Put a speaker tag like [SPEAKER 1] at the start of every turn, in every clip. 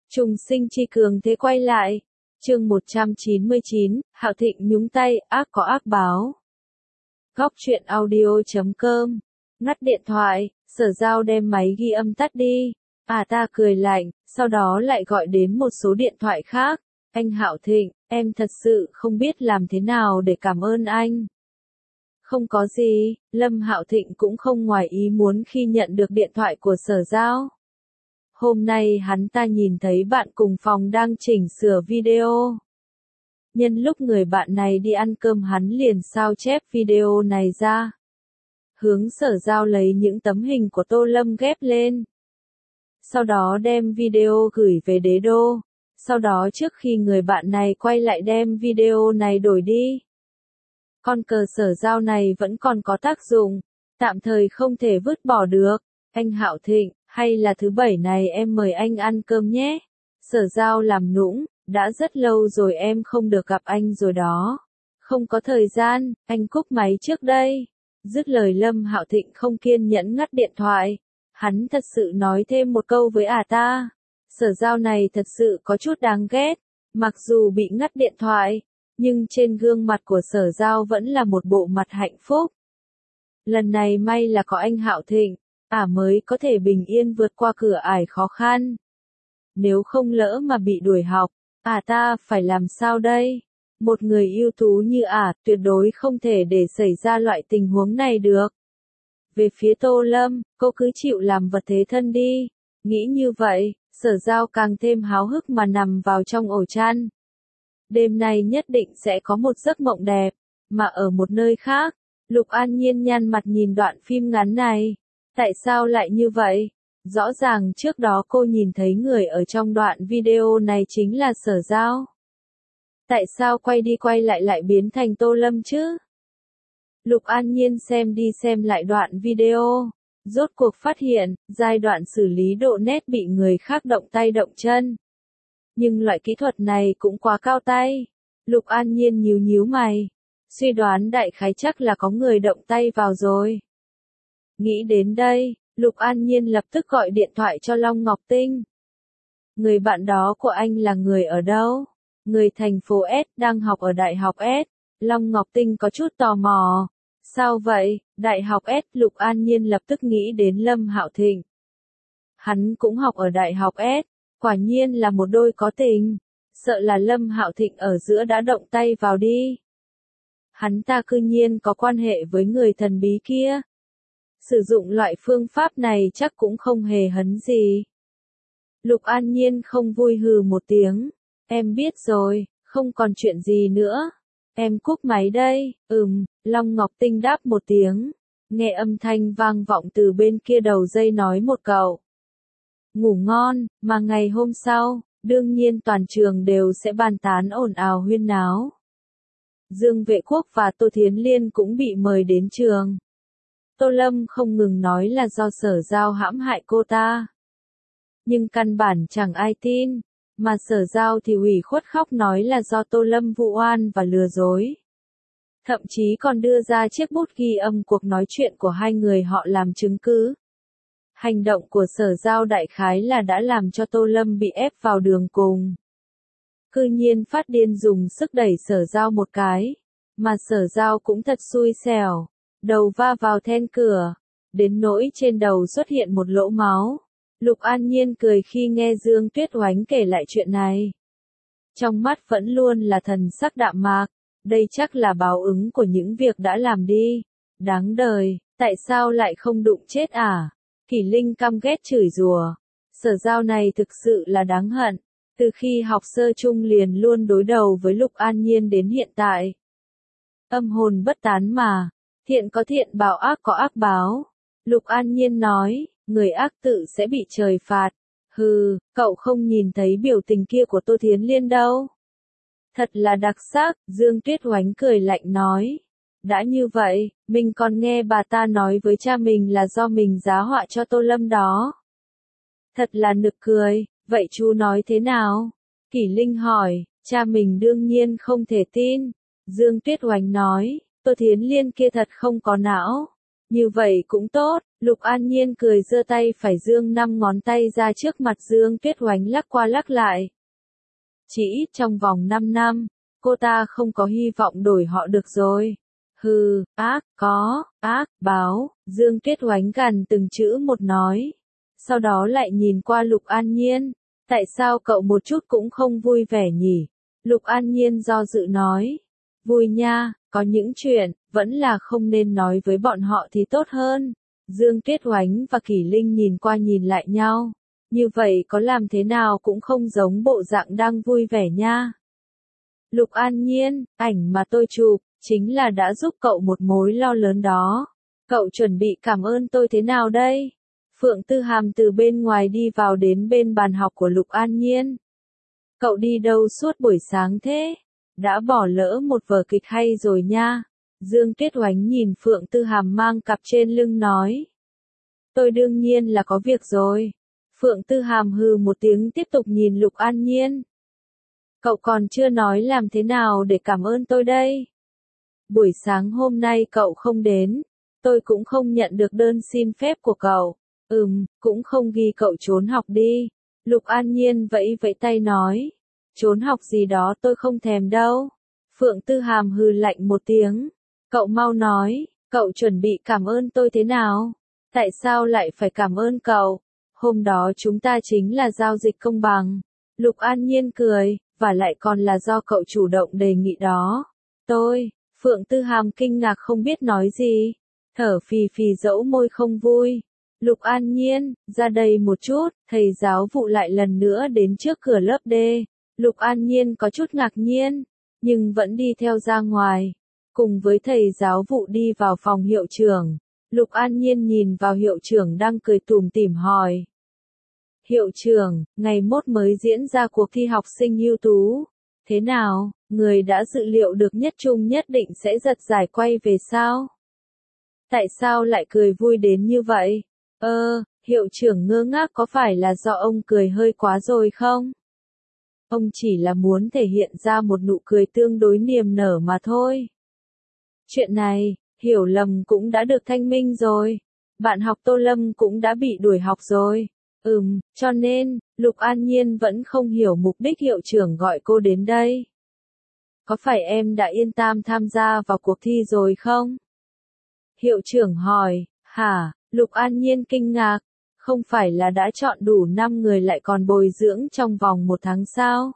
[SPEAKER 1] Trùng sinh chi cường thế quay lại. Chương 199, Hạo Thịnh nhúng tay, ác có ác báo. Góc truyện audio.com. Ngắt điện thoại, Sở Giao đem máy ghi âm tắt đi. Ta cười lạnh, sau đó lại gọi đến một số điện thoại khác. Anh Hạo Thịnh, em thật sự không biết làm thế nào để cảm ơn anh. Không có gì, Lâm Hạo Thịnh cũng không ngoài ý muốn khi nhận được điện thoại của Sở Giao. Hôm nay hắn ta nhìn thấy bạn cùng phòng đang chỉnh sửa video. Nhân lúc người bạn này đi ăn cơm hắn liền sao chép video này ra. Hướng Sở Giao lấy những tấm hình của Tô Lâm ghép lên. Sau đó đem video gửi về đế đô. Sau đó trước khi người bạn này quay lại đem video này đổi đi. Con cờ Sở Giao này vẫn còn có tác dụng, tạm thời không thể vứt bỏ được. Anh Hạo Thịnh, hay là thứ bảy này em mời anh ăn cơm nhé. Sở Giao làm nũng, đã rất lâu rồi em không được gặp anh rồi đó. Không có thời gian, anh cúp máy trước đây. Dứt lời Lâm Hạo Thịnh không kiên nhẫn ngắt điện thoại. Hắn thật sự nói thêm một câu với ta. Sở Giao này thật sự có chút đáng ghét. Mặc dù bị ngắt điện thoại, nhưng trên gương mặt của Sở Giao vẫn là một bộ mặt hạnh phúc. Lần này may là có anh Hạo Thịnh, mới có thể bình yên vượt qua cửa ải khó khăn. Nếu không lỡ mà bị đuổi học, ta phải làm sao đây? Một người ưu tú như tuyệt đối không thể để xảy ra loại tình huống này được. Về phía Tô Lâm, cô cứ chịu làm vật thế thân đi. Nghĩ như vậy, Sở Giao càng thêm háo hức mà nằm vào trong ổ chăn. Đêm nay nhất định sẽ có một giấc mộng đẹp, mà ở một nơi khác, Lục An Nhiên nhăn mặt nhìn đoạn phim ngắn này. Tại sao lại như vậy? Rõ ràng trước đó cô nhìn thấy người ở trong đoạn video này chính là Sở Giao. Tại sao quay đi quay lại lại biến thành Tô Lâm chứ? Lục An Nhiên xem đi xem lại đoạn video, rốt cuộc phát hiện, giai đoạn xử lý độ nét bị người khác động tay động chân. Nhưng loại kỹ thuật này cũng quá cao tay. Lục An Nhiên nhíu mày, suy đoán đại khái chắc là có người động tay vào rồi. Nghĩ đến đây, Lục An Nhiên lập tức gọi điện thoại cho Long Ngọc Tinh. Người bạn đó của anh là người ở đâu? Người thành phố S, đang học ở Đại học S. Long Ngọc Tinh có chút tò mò. Sao vậy? Đại học S. Lục An Nhiên lập tức nghĩ đến Lâm Hạo Thịnh. Hắn cũng học ở Đại học S. Quả nhiên là một đôi có tình. Sợ là Lâm Hạo Thịnh ở giữa đã động tay vào đi. Hắn ta cư nhiên có quan hệ với người thần bí kia. Sử dụng loại phương pháp này chắc cũng không hề hấn gì. Lục An Nhiên không vui hừ một tiếng. Em biết rồi, không còn chuyện gì nữa. Em cúp máy đây. Long Ngọc Tinh đáp một tiếng. Nghe âm thanh vang vọng từ bên kia đầu dây nói một câu. Ngủ ngon, mà ngày hôm sau, đương nhiên toàn trường đều sẽ bàn tán ồn ào huyên náo. Dương Vệ Quốc và Tô Thiến Liên cũng bị mời đến trường. Tô Lâm không ngừng nói là do Sở Giao hãm hại cô ta. Nhưng căn bản chẳng ai tin, mà Sở Giao thì ủy khuất khóc nói là do Tô Lâm vu oan và lừa dối. Thậm chí còn đưa ra chiếc bút ghi âm cuộc nói chuyện của hai người họ làm chứng cứ. Hành động của Sở Giao đại khái là đã làm cho Tô Lâm bị ép vào đường cùng. Cư nhiên phát điên dùng sức đẩy Sở Giao một cái, mà Sở Giao cũng thật xui xẻo, đầu va vào then cửa, đến nỗi trên đầu xuất hiện một lỗ máu. Lục An Nhiên cười khi nghe Dương Tuyết Oánh kể lại chuyện này. Trong mắt vẫn luôn là thần sắc đạm mạc, đây chắc là báo ứng của những việc đã làm đi. Đáng đời, tại sao lại không đụng chết Kỷ Linh căm ghét chửi rủa. Sở Giao này thực sự là đáng hận. Từ khi học sơ chung liền luôn đối đầu với Lục An Nhiên đến hiện tại. Âm hồn bất tán mà. Thiện có thiện báo, ác có ác báo. Lục An Nhiên nói, người ác tự sẽ bị trời phạt. Hừ, cậu không nhìn thấy biểu tình kia của Tô Thiến Liên đâu. Thật là đặc sắc, Dương Tuyết Oánh cười lạnh nói. Đã như vậy, mình còn nghe bà ta nói với cha mình là do mình giá họa cho Tô Lâm đó. Thật là nực cười, vậy chú nói thế nào? Kỷ Linh hỏi, cha mình đương nhiên không thể tin. Dương Tuyết Oánh nói, Tô Thiến Liên kia thật không có não. Như vậy cũng tốt, Lục An Nhiên cười giơ tay phải dương 5 ngón tay ra trước mặt Dương Tuyết Oánh lắc qua lắc lại. Chỉ ít trong vòng 5 năm, cô ta không có hy vọng đổi họ được rồi. Hừ, ác báo, Dương Tuyết Oánh gằn từng chữ một nói. Sau đó lại nhìn qua Lục An Nhiên, tại sao cậu một chút cũng không vui vẻ nhỉ? Lục An Nhiên do dự nói, vui nha, có những chuyện, vẫn là không nên nói với bọn họ thì tốt hơn. Dương Tuyết Oánh và Kỷ Linh nhìn qua nhìn lại nhau, như vậy có làm thế nào cũng không giống bộ dạng đang vui vẻ nha. Lục An Nhiên, ảnh mà tôi chụp, chính là đã giúp cậu một mối lo lớn đó. Cậu chuẩn bị cảm ơn tôi thế nào đây? Phượng Tư Hàm từ bên ngoài đi vào đến bên bàn học của Lục An Nhiên. Cậu đi đâu suốt buổi sáng thế? Đã bỏ lỡ một vở kịch hay rồi nha. Dương Tuyết Oánh nhìn Phượng Tư Hàm mang cặp trên lưng nói. Tôi đương nhiên là có việc rồi. Phượng Tư Hàm hừ một tiếng tiếp tục nhìn Lục An Nhiên. Cậu còn chưa nói làm thế nào để cảm ơn tôi đây. Buổi sáng hôm nay cậu không đến, tôi cũng không nhận được đơn xin phép của cậu. Cũng không ghi cậu trốn học đi. Lục An Nhiên vẫy vẫy tay nói. Trốn học gì đó tôi không thèm đâu. Phượng Tư Hàm hừ lạnh một tiếng. Cậu mau nói, cậu chuẩn bị cảm ơn tôi thế nào? Tại sao lại phải cảm ơn cậu? Hôm đó chúng ta chính là giao dịch công bằng. Lục An Nhiên cười, và lại còn là do cậu chủ động đề nghị đó. Phượng Tư Hàm kinh ngạc không biết nói gì. Thở phì phì dẫu môi không vui. Lục An Nhiên, ra đây một chút, thầy giáo vụ lại lần nữa đến trước cửa lớp D. Lục An Nhiên có chút ngạc nhiên, nhưng vẫn đi theo ra ngoài. Cùng với thầy giáo vụ đi vào phòng hiệu trưởng. Lục An Nhiên nhìn vào hiệu trưởng đang cười tủm tỉm hỏi. Hiệu trưởng, ngày mốt mới diễn ra cuộc thi học sinh ưu tú. Thế nào, người đã dự liệu được nhất trung nhất định sẽ giật giải quay về sao? Tại sao lại cười vui đến như vậy? Hiệu trưởng ngơ ngác có phải là do ông cười hơi quá rồi không? Ông chỉ là muốn thể hiện ra một nụ cười tương đối niềm nở mà thôi. Chuyện này, hiểu lầm cũng đã được thanh minh rồi. Bạn học Tô Lâm cũng đã bị đuổi học rồi. Cho nên, Lục An Nhiên vẫn không hiểu mục đích hiệu trưởng gọi cô đến đây. Có phải em đã yên tâm tham gia vào cuộc thi rồi không? Hiệu trưởng hỏi, hả? Lục An Nhiên kinh ngạc, không phải là đã chọn đủ 5 người lại còn bồi dưỡng trong vòng 1 tháng sao?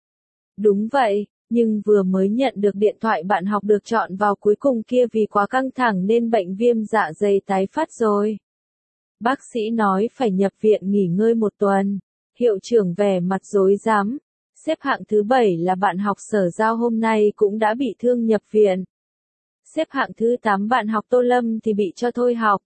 [SPEAKER 1] Đúng vậy, nhưng vừa mới nhận được điện thoại bạn học được chọn vào cuối cùng kia vì quá căng thẳng nên bệnh viêm dạ dày tái phát rồi. Bác sĩ nói phải nhập viện nghỉ ngơi 1 tuần. Hiệu trưởng vẻ mặt rối rắm. Xếp hạng thứ 7 là bạn học Sở Giao hôm nay cũng đã bị thương nhập viện. Xếp hạng thứ 8 bạn học Tô Lâm thì bị cho thôi học.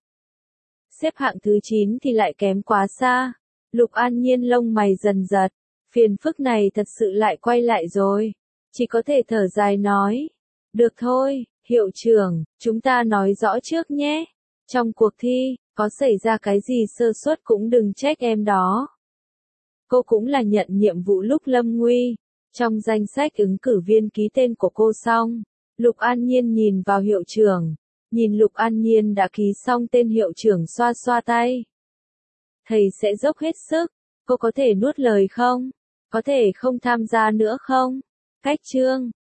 [SPEAKER 1] Xếp hạng thứ 9 thì lại kém quá xa. Lục An Nhiên lông mày dần giật. Phiền phức này thật sự lại quay lại rồi. Chỉ có thể thở dài nói. Được thôi, hiệu trưởng, chúng ta nói rõ trước nhé. Trong cuộc thi, có xảy ra cái gì sơ suất cũng đừng trách em đó. Cô cũng là nhận nhiệm vụ lúc lâm nguy. Trong danh sách ứng cử viên ký tên của cô xong. Lục An Nhiên nhìn vào hiệu trưởng. Nhìn Lục An Nhiên đã ký xong tên hiệu trưởng xoa xoa tay. Thầy sẽ dốc hết sức. Cô có thể nuốt lời không? Có thể không tham gia nữa không? Cách chương